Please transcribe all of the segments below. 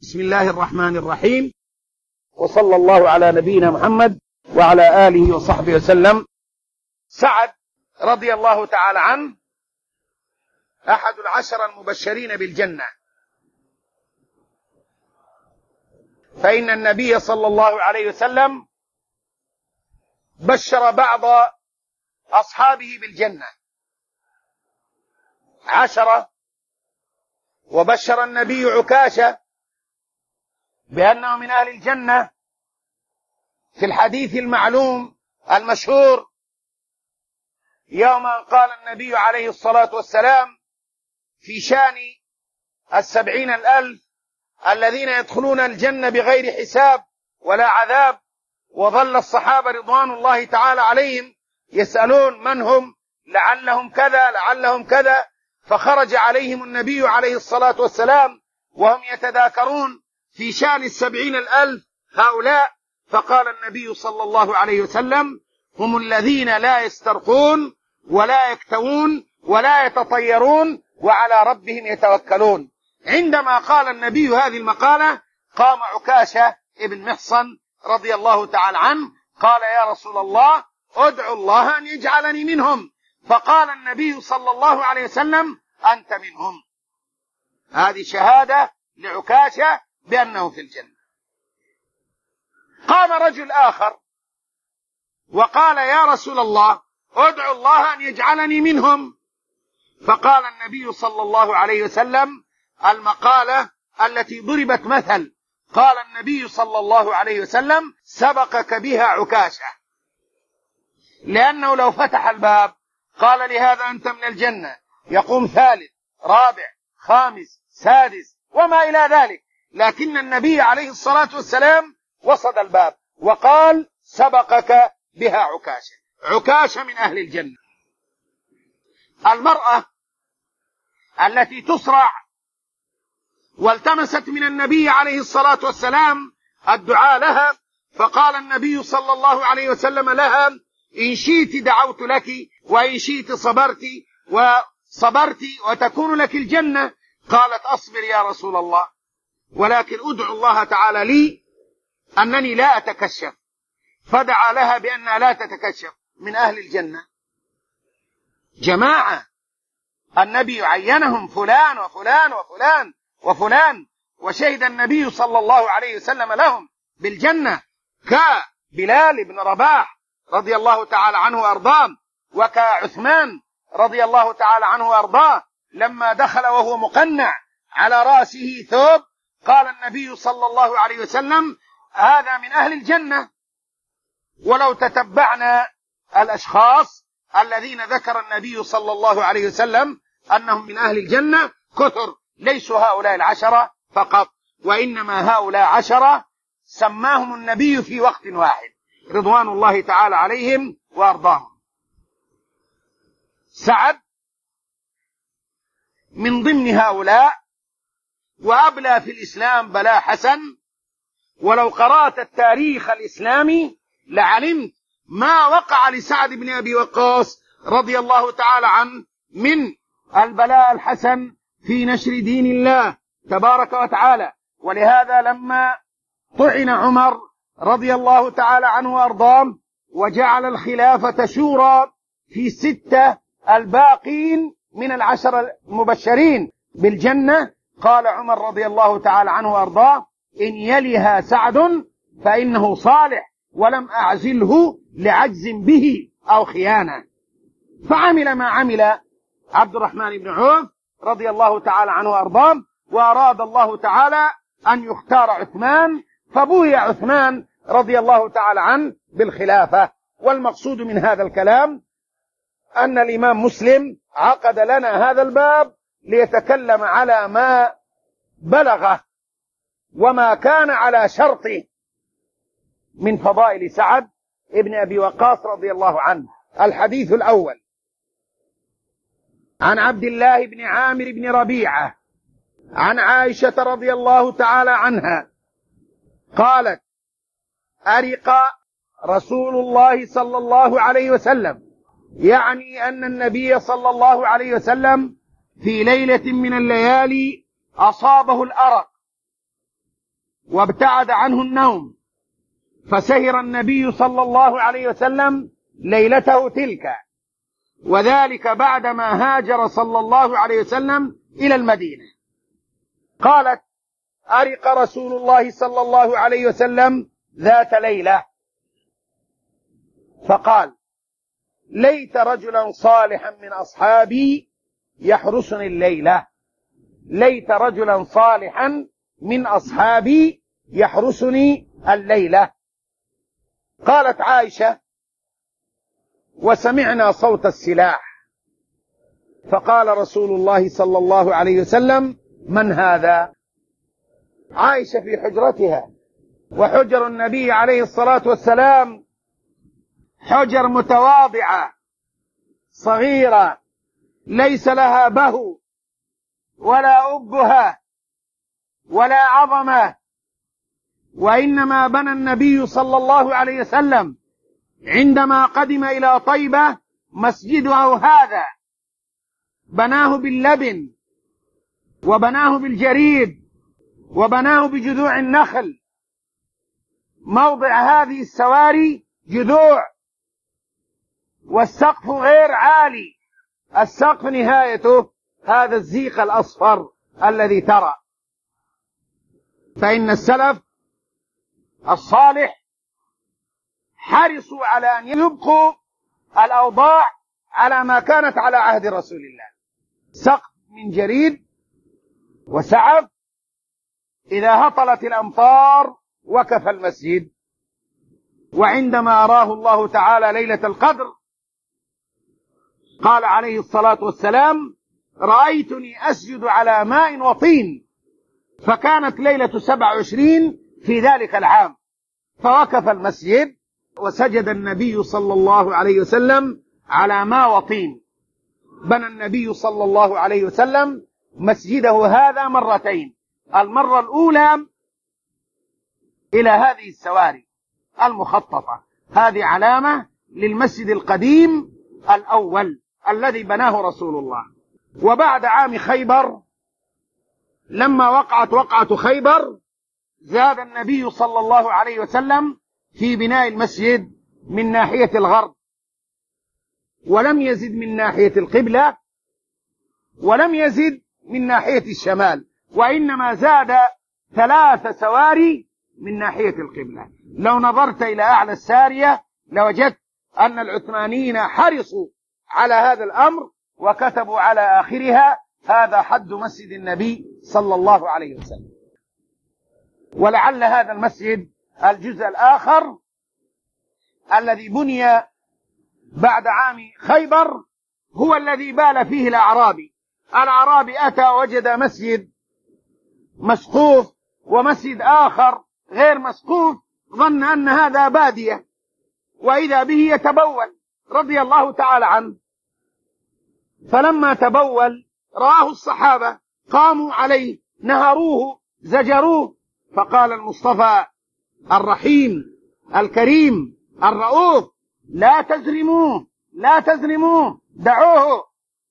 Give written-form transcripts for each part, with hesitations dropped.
بسم الله الرحمن الرحيم، وصلى الله على نبينا محمد وعلى آله وصحبه وسلم. سعد رضي الله تعالى عنه أحد العشر المبشرين بالجنة، فإن النبي صلى الله عليه وسلم بشر بعض أصحابه بالجنة 10، وبشر النبي عكاشة بأنه من أهل الجنة في الحديث المعلوم المشهور يوم أن قال النبي عليه الصلاة والسلام في شأن 70,000 الذين يدخلون الجنة بغير حساب ولا عذاب، وظل الصحابة رضوان الله تعالى عليهم يسألون من هم، لعلهم كذا لعلهم كذا، فخرج عليهم النبي عليه الصلاة والسلام وهم يتذاكرون في شأن 70,000 هؤلاء، فقال النبي صلى الله عليه وسلم: هم الذين لا يسترقون ولا يكتوون ولا يتطيرون وعلى ربهم يتوكلون. عندما قال النبي هذه المقالة قام عكاشة ابن محصن رضي الله تعالى عنه قال: يا رسول الله، ادعو الله أن يجعلني منهم. فقال النبي صلى الله عليه وسلم: أنت منهم. هذه شهادة لعكاشة بأنه في الجنة. قام رجل آخر وقال: يا رسول الله، ادعو الله أن يجعلني منهم. فقال النبي صلى الله عليه وسلم المقالة التي ضربت مثل، قال النبي صلى الله عليه وسلم: سبقك بها عكاشة، لأنه لو فتح الباب قال لهذا أنت من الجنة، يقوم ثالث رابع خامس سادس وما إلى ذلك، لكن النبي عليه الصلاة والسلام وصد الباب وقال: سبقك بها عكاشة. عكاشة من أهل الجنة. المرأة التي تصرع والتمست من النبي عليه الصلاة والسلام الدعاء لها، فقال النبي صلى الله عليه وسلم لها: إن شئت دعوت لك، وإن شئت صبرت وتكون لك الجنة. قالت: أصبر يا رسول الله، ولكن أدعو الله تعالى لي أنني لا أتكشف. فدعا لها بأنها لا تتكشف، من أهل الجنة. جماعة النبي عينهم فلان وفلان وفلان وفلان، وشهد النبي صلى الله عليه وسلم لهم بالجنة، كبلال بن رباح رضي الله تعالى عنه وأرضاه، وكعثمان رضي الله تعالى عنه وأرضاه لما دخل وهو مقنع على رأسه ثوب، قال النبي صلى الله عليه وسلم: هذا من أهل الجنة. ولو تتبعنا الأشخاص الذين ذكر النبي صلى الله عليه وسلم أنهم من أهل الجنة كثر، ليسوا هؤلاء 10 فقط، وإنما هؤلاء 10 سماهم النبي في وقت واحد رضوان الله تعالى عليهم وأرضاهم. سعد من ضمن هؤلاء، وأبلى في الإسلام بلاء حسن. ولو قرأت التاريخ الإسلامي لعلمت ما وقع لسعد بن أبي وقاص رضي الله تعالى عنه من البلاء الحسن في نشر دين الله تبارك وتعالى. ولهذا لما طعن عمر رضي الله تعالى عنه وأرضاه وجعل الخلافة شورى في 6 الباقين من 10 المبشرين بالجنة، قال عمر رضي الله تعالى عنه وأرضاه: إن يلها سعد فإنه صالح، ولم أعزله لعجز به أو خيانة. فعمل ما عمل عبد الرحمن بن عوف رضي الله تعالى عنه وأرضاه، وأراد الله تعالى أن يختار عثمان، فبوي عثمان رضي الله تعالى عنه بالخلافة. والمقصود من هذا الكلام أن الإمام مسلم عقد لنا هذا الباب ليتكلم على ما بلغه وما كان على شرطه من فضائل سعد ابن أبي وقاص رضي الله عنه. الحديث الأول عن عبد الله بن عامر بن ربيعة عن عائشة رضي الله تعالى عنها قالت: أرق رسول الله صلى الله عليه وسلم، يعني أن النبي صلى الله عليه وسلم في ليلة من الليالي أصابه الأرق، وابتعد عنه النوم، فسهر النبي صلى الله عليه وسلم ليلته تلك، وذلك بعدما هاجر صلى الله عليه وسلم إلى المدينة. قالت: أرق رسول الله صلى الله عليه وسلم ذات ليلة فقال: ليت رجلا صالحا من أصحابي يحرسني الليلة، ليت رجلا صالحا من أصحابي يحرسني الليلة. قالت عائشة: وسمعنا صوت السلاح، فقال رسول الله صلى الله عليه وسلم: من هذا؟ عائشة في حجرتها، وحجر النبي عليه الصلاة والسلام حجر متواضعة صغيرة ليس لها بهو ولا أبهة ولا عظمة، وإنما بنى النبي صلى الله عليه وسلم عندما قدم إلى طيبة مسجده هذا، بناه باللبن وبناه بالجريد وبناه بجذوع النخل. موضع هذه السواري جذوع، والسقف غير عالي، السقف نهايته هذا الزيق الأصفر الذي ترى. فإن السلف الصالح حرصوا على أن يبقوا الأوضاع على ما كانت على عهد رسول الله، سقف من جريد وسعف، إذا هطلت الأمطار وكف المسجد. وعندما أراه الله تعالى ليلة القدر قال عليه الصلاة والسلام: رأيتني أسجد على ماء وطين، فكانت ليلة 27 في ذلك العام، فوقف المسجد وسجد النبي صلى الله عليه وسلم على ماء وطين. بنى النبي صلى الله عليه وسلم مسجده هذا مرتين، المرة الأولى إلى هذه السواري المخططة، هذه علامة للمسجد القديم الأول الذي بناه رسول الله. وبعد عام خيبر لما وقعت وقعة خيبر زاد النبي صلى الله عليه وسلم في بناء المسجد من ناحية الغرب، ولم يزد من ناحية القبلة، ولم يزد من ناحية الشمال، وإنما زاد 3 سواري من ناحية القبلة. لو نظرت إلى أعلى السارية لوجدت أن العثمانيين حرصوا على هذا الأمر وكتبوا على آخرها: هذا حد مسجد النبي صلى الله عليه وسلم. ولعل هذا المسجد الجزء الآخر الذي بني بعد عام خيبر هو الذي بال فيه الأعرابي. الأعرابي أتى وجد مسجد مسقوف ومسجد آخر غير مسقوف، ظن أن هذا بادية، وإذا به يتبول رضي الله تعالى عنه. فلما تبول رآه الصحابة قاموا عليه نهروه زجروه، فقال المصطفى الرحيم الكريم الرؤوف: لا تزرموه لا تزرموه، دعوه.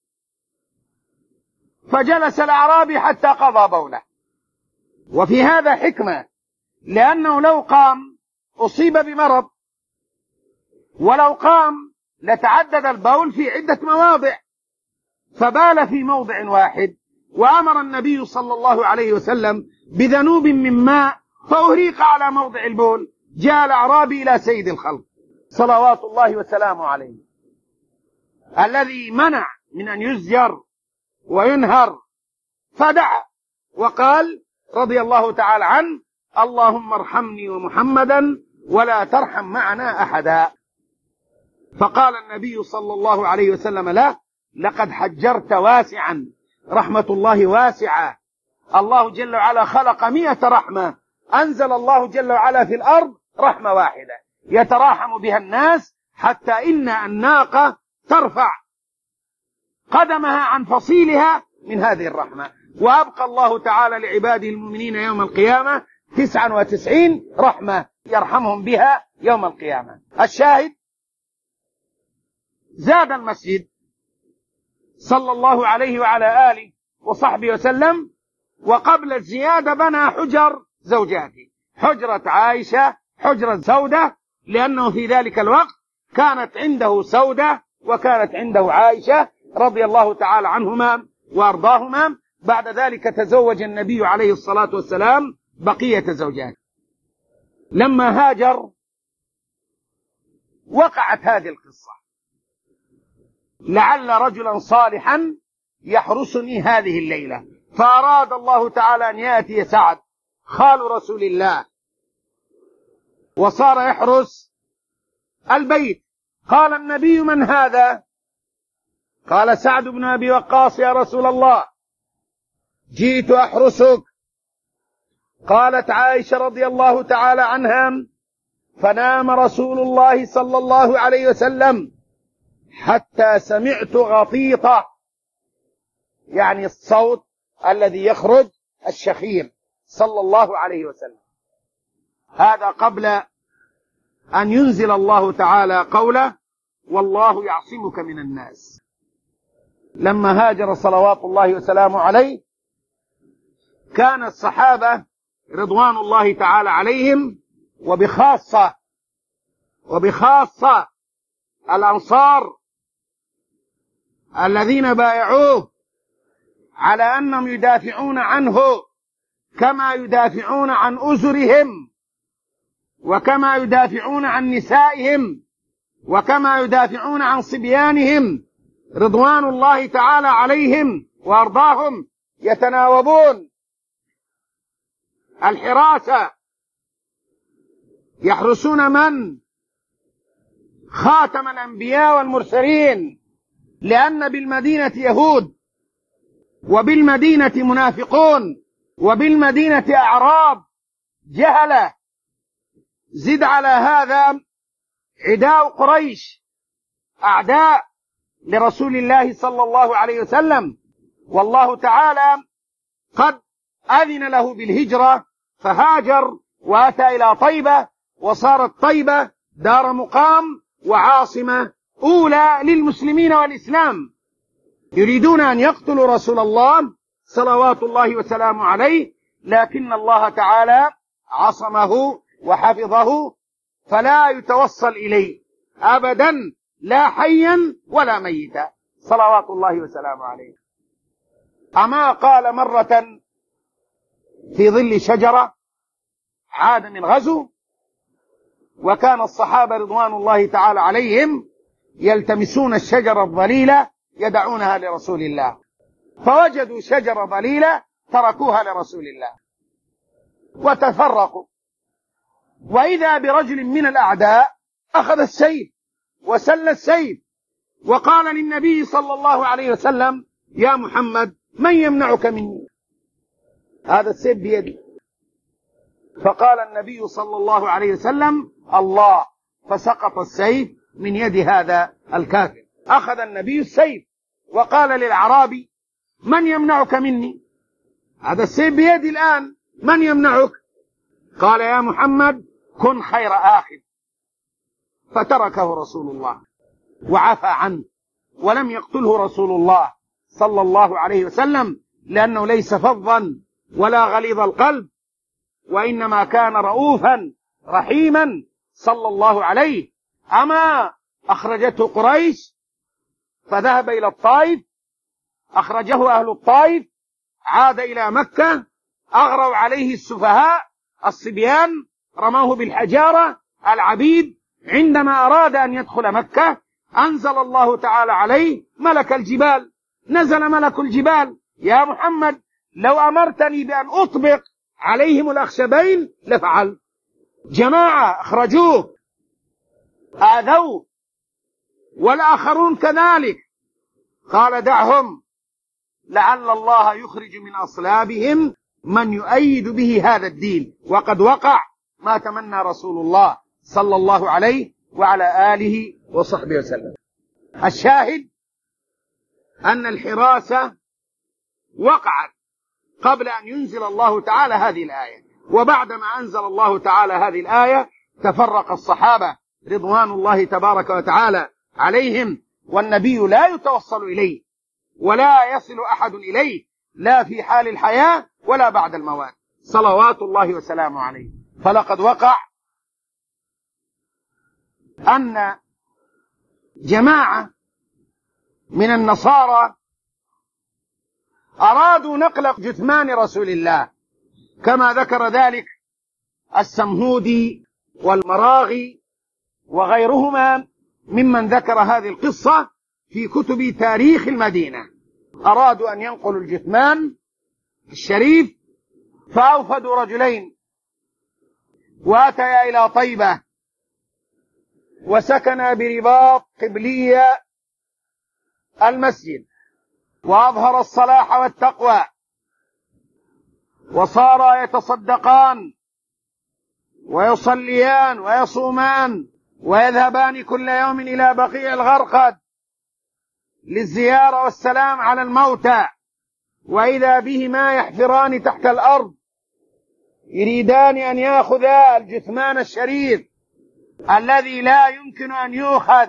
فجلس الأعرابي حتى قضى بوله. وفي هذا حكمة، لأنه لو قام أصيب بمرض، ولو قام لتعدد البول في عدة مواضع، فبال في موضع واحد. وأمر النبي صلى الله عليه وسلم بذنوب من ماء فأهريق على موضع البول. جاء الأعرابي إلى سيد الخلق صلوات الله وسلامه عليه، الذي منع من أن يزجر وينهر، فدعا وقال رضي الله تعالى عنه: اللهم ارحمني ومحمدا ولا ترحم معنا أحدا. فقال النبي صلى الله عليه وسلم له: لقد حجرت واسعا، رحمة الله واسعة. الله جل وعلا خلق 100 رحمة، أنزل الله جل وعلا في الأرض رحمة واحدة يتراحم بها الناس، حتى إن الناقة ترفع قدمها عن فصيلها من هذه الرحمة. وأبقى الله تعالى لعباده المؤمنين يوم القيامة 99 رحمة يرحمهم بها يوم القيامة. الشاهد: زاد المسجد صلى الله عليه وعلى آله وصحبه وسلم، وقبل الزيادة بنى حجر زوجاته، حجرة عائشة، حجرة سودة، لأنه في ذلك الوقت كانت عنده سودة وكانت عنده عائشة رضي الله تعالى عنهما وأرضاهما. بعد ذلك تزوج النبي عليه الصلاة والسلام بقية زوجاته. لما هاجر وقعت هذه القصة: لعل رجلا صالحا يحرسني هذه الليلة. فأراد الله تعالى أن يأتي سعد خال رسول الله وصار يحرس البيت. قال النبي: من هذا؟ قال: سعد بن أبي وقاص يا رسول الله، جئت أحرسك. قالت عائشة رضي الله تعالى عنها: فنام رسول الله صلى الله عليه وسلم حتى سمعت غطيطة، يعني الصوت الذي يخرج الشخير، صلى الله عليه وسلم. هذا قبل أن ينزل الله تعالى قوله: والله يعصمك من الناس. لما هاجر صلوات الله وسلامه عليه كان الصحابة رضوان الله تعالى عليهم وبخاصة الأنصار الذين بايعوه على أنهم يدافعون عنه كما يدافعون عن أزرهم، وكما يدافعون عن نسائهم، وكما يدافعون عن صبيانهم، رضوان الله تعالى عليهم وأرضاهم، يتناوبون الحراسة. يحرسون من؟ خاتم الأنبياء والمرسلين، لأن بالمدينة يهود، وبالمدينة منافقون، وبالمدينة أعراب جهلة. زد على هذا عداء قريش، أعداء لرسول الله صلى الله عليه وسلم، والله تعالى قد أذن له بالهجرة فهاجر وأتى إلى طيبة، وصارت طيبة دار مقام وعاصمة أولى للمسلمين والإسلام. يريدون أن يقتلوا رسول الله صلوات الله وسلامه عليه، لكن الله تعالى عصمه وحفظه فلا يتوصل إليه أبدا، لا حيا ولا ميتا، صلوات الله وسلامه عليه. أما قال مرة في ظل شجرة عاد من غزو، وكان الصحابة رضوان الله تعالى عليهم يلتمسون الشجرة الظليلة يدعونها لرسول الله، فوجدوا شجرة ظليلة تركوها لرسول الله وتفرقوا، وإذا برجل من الأعداء أخذ السيف وسل السيف وقال للنبي صلى الله عليه وسلم: يا محمد، من يمنعك مني؟ هذا السيف بيدي. فقال النبي صلى الله عليه وسلم: الله. فسقط السيف من يد هذا الكافر. أخذ النبي السيف وقال للأعرابي: من يمنعك مني؟ هذا السيف بيدي الآن، من يمنعك؟ قال: يا محمد، كن خير آخذ. فتركه رسول الله وعفى عنه، ولم يقتله رسول الله صلى الله عليه وسلم، لأنه ليس فظا ولا غليظ القلب، وإنما كان رؤوفا رحيما صلى الله عليه. أما أخرجته قريش فذهب إلى الطائف، أخرجه أهل الطائف، عاد إلى مكة، أغروا عليه السفهاء الصبيان، رموه بالحجارة العبيد. عندما أراد أن يدخل مكة أنزل الله تعالى عليه ملك الجبال، نزل ملك الجبال: يا محمد، لو أمرتني بأن أطبق عليهم الأخشبين لفعل. جماعة أخرجوه آذوه، والآخرون كذلك. قال: دعهم، لعل الله يخرج من أصلابهم من يؤيد به هذا الدين، وقد وقع ما تمنى رسول الله صلى الله عليه وعلى آله وصحبه وسلم. الشاهد أن الحراسة وقعت قبل أن ينزل الله تعالى هذه الآية، وبعدما أنزل الله تعالى هذه الآية تفرق الصحابة رضوان الله تبارك وتعالى عليهم، والنبي لا يتوصل إليه ولا يصل أحد إليه، لا في حال الحياة ولا بعد الموت، صلوات الله وسلامه عليه. فلقد وقع أن جماعة من النصارى أرادوا نقل جثمان رسول الله، كما ذكر ذلك السمهودي والمراغي وغيرهما ممن ذكر هذه القصة في كتب تاريخ المدينة. أرادوا أن ينقلوا الجثمان الشريف، فأوفدوا رجلين وأتيا إلى طيبة وسكنا برباط قبلي المسجد، وأظهر الصلاح والتقوى، وصارا يتصدقان ويصليان ويصومان ويذهبان كل يوم إلى بقيع الغرقد للزيارة والسلام على الموتى، وإذا بهما يحفران تحت الأرض يريدان أن يأخذا الجثمان الشريف الذي لا يمكن أن يؤخذ.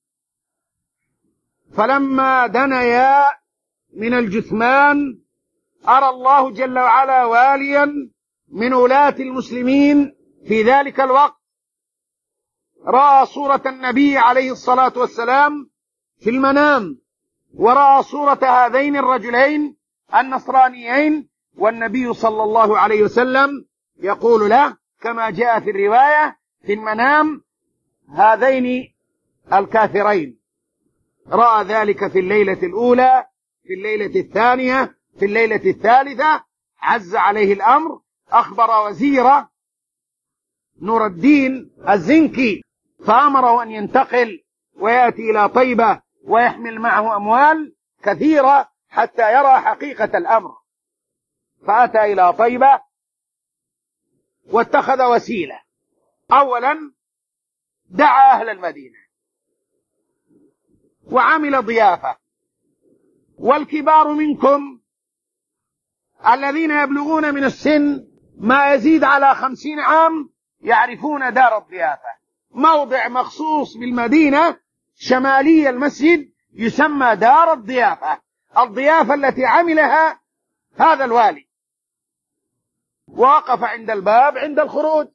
فلما دنيا من الجثمان أرى الله جل وعلا واليا من ولاة المسلمين في ذلك الوقت رأى صورة النبي عليه الصلاة والسلام في المنام، ورأى صورة هذين الرجلين النصرانيين، والنبي صلى الله عليه وسلم يقول له كما جاء في الرواية في المنام: هذين الكافرين. رأى ذلك في الليلة الأولى، في الليلة الثانية، في الليلة الثالثة. عز عليه الأمر، أخبر وزيره نور الدين الزنكي فأمره أن ينتقل ويأتي إلى طيبة ويحمل معه أموال كثيرة حتى يرى حقيقة الأمر. فأتى إلى طيبة واتخذ وسيلة. أولا دعا أهل المدينة وعمل ضيافة، والكبار منكم الذين يبلغون من السن ما يزيد على 50 عام يعرفون دار الضيافة، موضع مخصوص بالمدينة شمالي المسجد يسمى دار الضيافة، الضيافة التي عملها هذا الوالي. ووقف عند الباب عند الخروج،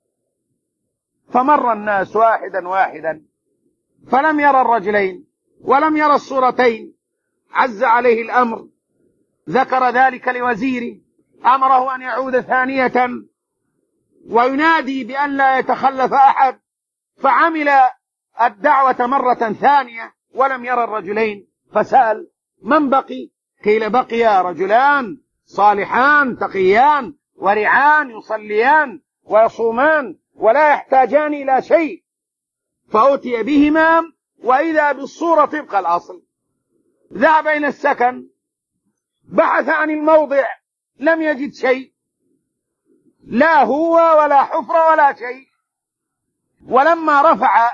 فمر الناس واحدا واحدا فلم يرى الرجلين ولم يرى الصورتين. عز عليه الأمر، ذكر ذلك لوزيره، أمره أن يعود ثانية وينادي بأن لا يتخلف أحد، فعمل الدعوة مرة ثانية ولم يرى الرجلين، فسأل: من بقي؟ قيل: بقي رجلان صالحان تقيان ورعان يصليان ويصومان ولا يحتاجان إلى شيء. فأتي بهما وإذا بالصورة طبق الأصل. ذهب إلى السكن، بحث عن الموضع، لم يجد شيء، لا هو ولا حفرة ولا شيء. ولما رفع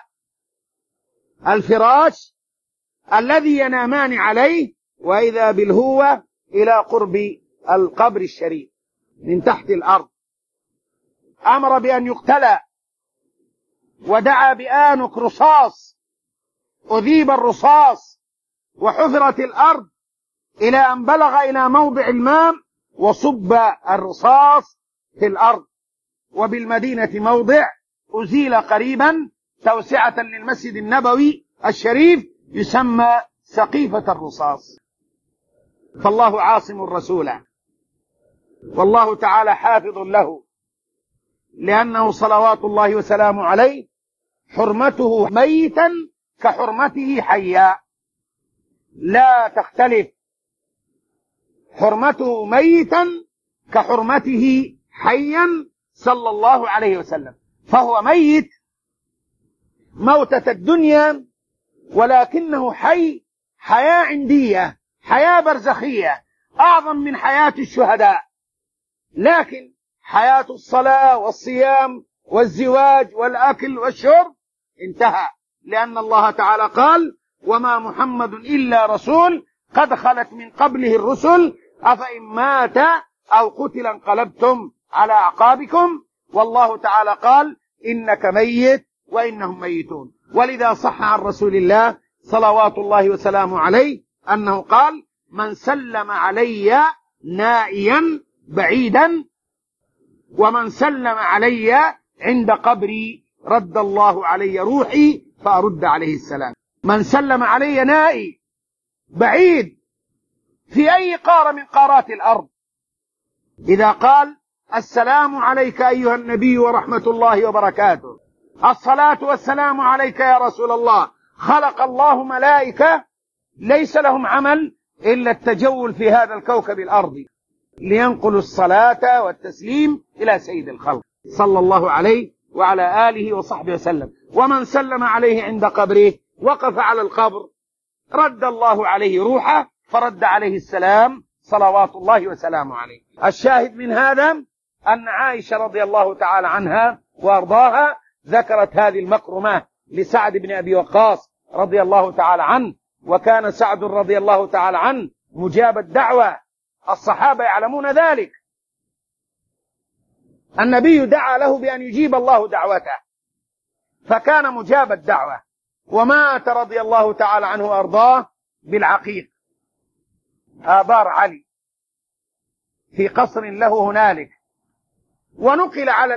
الفراش الذي ينامان عليه وإذا بالهوة إلى قرب القبر الشريف من تحت الأرض، أمر بأن يقتلى ودعا بآنك رصاص، أذيب الرصاص وحفرت الأرض إلى أن بلغ إلى موضع الماء وصب الرصاص في الأرض. وبالمدينة موضع أزيل قريبا توسعة للمسجد النبوي الشريف يسمى سقيفة الرصاص. فالله عاصم الرسول، والله تعالى حافظ له، لأنه صلوات الله وسلامه عليه حرمته ميتا كحرمته حيا، لا تختلف، حرمته ميتا كحرمته حيا صلى الله عليه وسلم. فهو ميت موتة الدنيا، ولكنه حي حياة عندية، حياة برزخية أعظم من حياة الشهداء. لكن حياة الصلاة والصيام والزواج والأكل والشرب انتهى، لأن الله تعالى قال: وما محمد إلا رسول قد خلت من قبله الرسل أفإن مات أو قتل انقلبتم على أعقابكم. والله تعالى قال: إنك ميت وإنهم ميتون. ولذا صح عن رسول الله صلوات الله وسلامه عليه أنه قال: من سلم علي نائيا بعيدا ومن سلم علي عند قبري رد الله علي روحي فأرد عليه السلام. من سلم علي نائي بعيد في أي قارة من قارات الأرض، إذا قال السلام عليك أيها النبي ورحمة الله وبركاته، الصلاة والسلام عليك يا رسول الله، خلق الله ملائكة ليس لهم عمل إلا التجول في هذا الكوكب الأرضي لينقلوا الصلاة والتسليم إلى سيد الخلق صلى الله عليه وعلى آله وصحبه وسلم. ومن سلم عليه عند قبره وقف على القبر رد الله عليه روحه فرد عليه السلام صلوات الله وسلامه عليه. الشاهد من هذا أن عائشة رضي الله تعالى عنها وأرضاها ذكرت هذه المكرمة لسعد بن أبي وقاص رضي الله تعالى عنه، وكان سعد رضي الله تعالى عنه مجاب الدعوة، الصحابة يعلمون ذلك، النبي دعا له بأن يجيب الله دعوته فكان مجاب الدعوة، ومات رضي الله تعالى عنه وأرضاه بالعقيق آبار علي في قصر له هنالك، ونقل على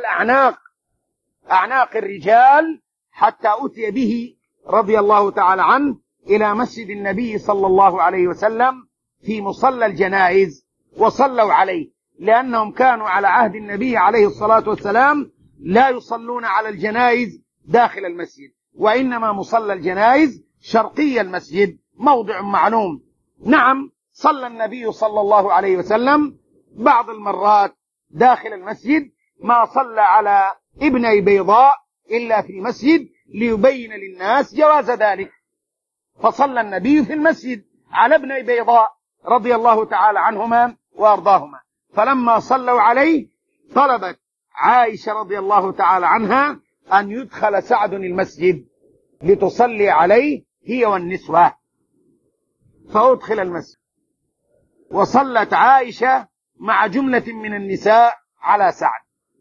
أعناق الرجال حتى أتي به رضي الله تعالى عنه إلى مسجد النبي صلى الله عليه وسلم في مصلى الجنائز وصلوا عليه، لأنهم كانوا على عهد النبي عليه الصلاة والسلام لا يصلون على الجنائز داخل المسجد، وإنما مصلى الجنائز شرقي المسجد موضع معلوم. نعم صلى النبي صلى الله عليه وسلم بعض المرات داخل المسجد، ما صلى على ابني بيضاء إلا في المسجد ليبين للناس جواز ذلك، فصلى النبي في المسجد على ابني بيضاء رضي الله تعالى عنهما وأرضاهما. فلما صلوا عليه طلبت عائشة رضي الله تعالى عنها أن يدخل سعد المسجد لتصلي عليه هي والنسوة، فأدخل المسجد وصلت عائشة مع جملة من النساء على سعد.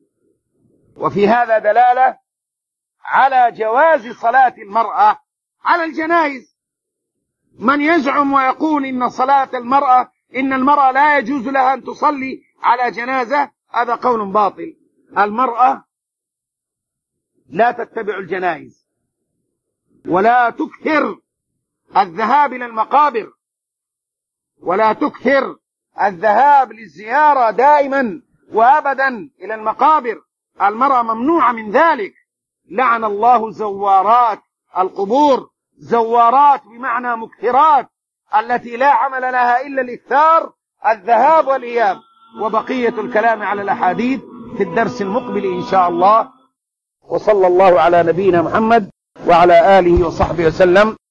وفي هذا دلالة على جواز صلاة المرأة على الجنائز. من يزعم ويقول إن المرأة لا يجوز لها أن تصلي على جنازة، هذا قول باطل. المرأة لا تتبع الجنائز ولا تكثر الذهاب إلى المقابر ولا تكثر الذهاب للزيارة دائما وأبدا إلى المقابر، المرأة ممنوعة من ذلك. لعن الله زوارات القبور، زوارات بمعنى مكثرات التي لا عمل لها إلا الإكثار، الذهاب والإياب. وبقية الكلام على الأحاديث في الدرس المقبل إن شاء الله. وصلى الله على نبينا محمد وعلى آله وصحبه وسلم.